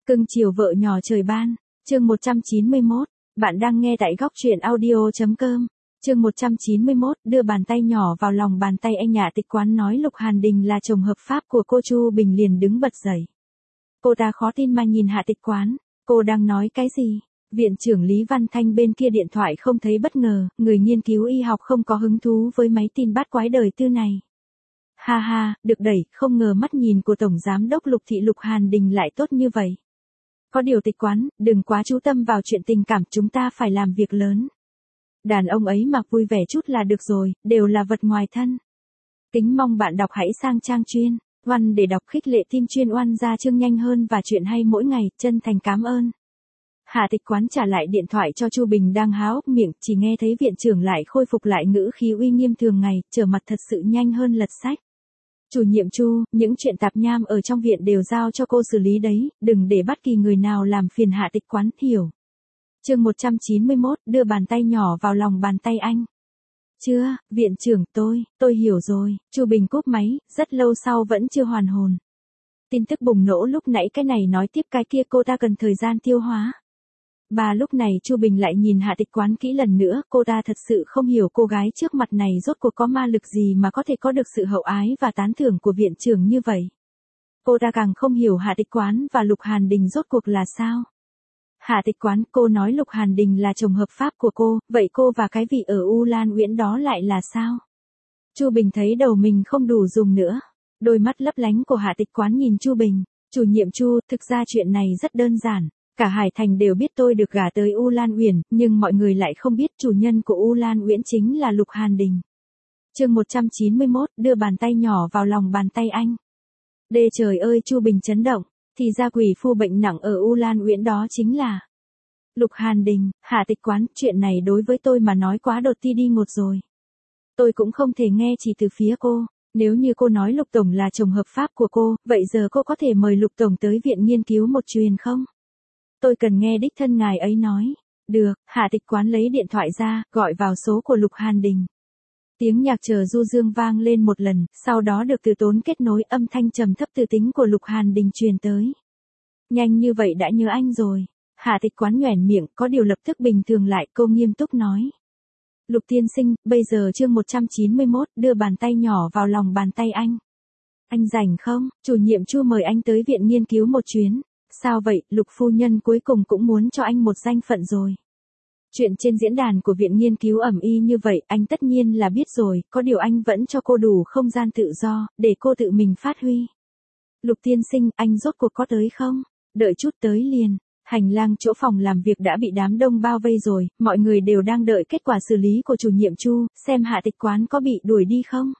Cưng chiều vợ nhỏ trời ban, chương 191, bạn đang nghe tại góc truyện audio.com. Chương 191, đưa bàn tay nhỏ vào lòng bàn tay anh. Nhà tịch quán nói Lục Hàn Đình là chồng hợp pháp của cô. Chu Bình liền đứng bật dậy. Cô ta khó tin mà nhìn Hạ Tịch Quán, cô đang nói cái gì? Viện trưởng Lý Văn Thanh bên kia điện thoại không thấy bất ngờ, người nghiên cứu y học không có hứng thú với mấy tin bát quái đời tư này. Ha ha, được đẩy, không ngờ mắt nhìn của Tổng Giám đốc Lục Thị Lục Hàn Đình lại tốt như vậy. Có điều Tịch Quán, đừng quá chú tâm vào chuyện tình cảm, chúng ta phải làm việc lớn. Đàn ông ấy mặc vui vẻ chút là được rồi, đều là vật ngoài thân. Kính mong bạn đọc hãy sang trang chuyên oan để đọc khích lệ tim chuyên oan ra chương nhanh hơn và chuyện hay mỗi ngày, chân thành cảm ơn. Hạ Tịch Quán trả lại điện thoại cho Chu Bình đang há hốc miệng, chỉ nghe thấy viện trưởng lại khôi phục lại ngữ khí uy nghiêm thường ngày, trở mặt thật sự nhanh hơn lật sách. Chủ nhiệm Chu, những chuyện tạp nham ở trong viện đều giao cho cô xử lý đấy, đừng để bất kỳ người nào làm phiền Hạ Tịch Quán, hiểu. Chương 191, đưa bàn tay nhỏ vào lòng bàn tay anh. Chưa, viện trưởng tôi hiểu rồi. Chu Bình cúp máy, rất lâu sau vẫn chưa hoàn hồn. Tin tức bùng nổ lúc nãy cái này nói tiếp cái kia, cô ta cần thời gian tiêu hóa. Lúc này Chu Bình lại nhìn Hạ Tịch Quán kỹ lần nữa, cô ta thật sự không hiểu cô gái trước mặt này rốt cuộc có ma lực gì mà có thể có được sự hậu ái và tán thưởng của viện trưởng như vậy. Cô ta càng không hiểu Hạ Tịch Quán và Lục Hàn Đình rốt cuộc là sao. Hạ Tịch Quán, cô nói Lục Hàn Đình là chồng hợp pháp của cô, vậy cô và cái vị ở U Lan Uyển đó lại là sao? Chu Bình thấy đầu mình không đủ dùng nữa. Đôi mắt lấp lánh của Hạ Tịch Quán nhìn Chu Bình, chủ nhiệm Chu, thực ra chuyện này rất đơn giản. Cả Hải Thành đều biết tôi được gả tới U Lan Uyển, nhưng mọi người lại không biết chủ nhân của U Lan Uyển chính là Lục Hàn Đình. Chương 191, đưa bàn tay nhỏ vào lòng bàn tay anh. Đê trời ơi, Chu Bình chấn động, thì ra quỷ phu bệnh nặng ở U Lan Uyển đó chính là Lục Hàn Đình. Hạ Tịch Quán, chuyện này đối với tôi mà nói quá đột ti đi ngột rồi. Tôi cũng không thể nghe chỉ từ phía cô. Nếu như cô nói Lục Tổng là chồng hợp pháp của cô, vậy giờ cô có thể mời Lục Tổng tới viện nghiên cứu một truyền không? Tôi cần nghe đích thân ngài ấy nói. Được, Hạ Tịch Quán lấy điện thoại ra, gọi vào số của Lục Hàn Đình. Tiếng nhạc chờ du dương vang lên một lần, sau đó được từ tốn kết nối, âm thanh trầm thấp từ tính của Lục Hàn Đình truyền tới. Nhanh như vậy đã nhớ anh rồi. Hạ Tịch Quán nhoẻn miệng, có điều lập tức bình thường lại, cô nghiêm túc nói. Lục tiên sinh, bây giờ chương 191, đưa bàn tay nhỏ vào lòng bàn tay anh. Anh rảnh không? Chủ nhiệm Chu mời anh tới viện nghiên cứu một chuyến. Sao vậy, Lục phu nhân cuối cùng cũng muốn cho anh một danh phận rồi. Chuyện trên diễn đàn của viện nghiên cứu ầm ĩ như vậy, anh tất nhiên là biết rồi, có điều anh vẫn cho cô đủ không gian tự do, để cô tự mình phát huy. Lục tiên sinh, anh rốt cuộc có tới không? Đợi chút tới liền. Hành lang chỗ phòng làm việc đã bị đám đông bao vây rồi, mọi người đều đang đợi kết quả xử lý của chủ nhiệm Chu, xem Hạ Tịch Quán có bị đuổi đi không.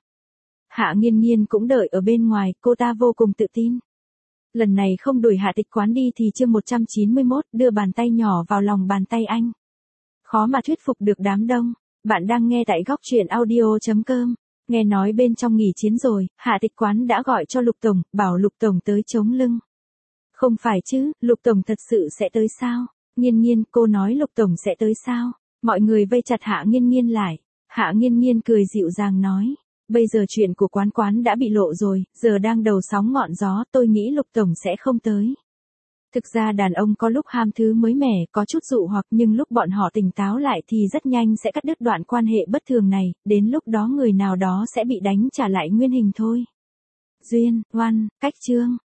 Hạ Nghiên Nghiên cũng đợi ở bên ngoài, cô ta vô cùng tự tin. Lần này không đuổi Hạ Tịch Quán đi thì chương 191, đưa bàn tay nhỏ vào lòng bàn tay anh. Khó mà thuyết phục được đám đông. Bạn đang nghe tại góc truyện audio.com. Nghe nói bên trong nghỉ chiến rồi, Hạ Tịch Quán đã gọi cho Lục Tổng, bảo Lục Tổng tới chống lưng. Không phải chứ, Lục Tổng thật sự sẽ tới sao? Nghiên Nghiên, cô nói Lục Tổng sẽ tới sao? Mọi người vây chặt Hạ Nghiên Nghiên lại. Hạ Nghiên Nghiên cười dịu dàng nói. Bây giờ chuyện của Quán đã bị lộ rồi, giờ đang đầu sóng ngọn gió, tôi nghĩ Lục Tổng sẽ không tới. Thực ra đàn ông có lúc ham thứ mới mẻ, có chút dụ hoặc, nhưng lúc bọn họ tỉnh táo lại thì rất nhanh sẽ cắt đứt đoạn quan hệ bất thường này, đến lúc đó người nào đó sẽ bị đánh trả lại nguyên hình thôi. Duyên, oan, cách chương.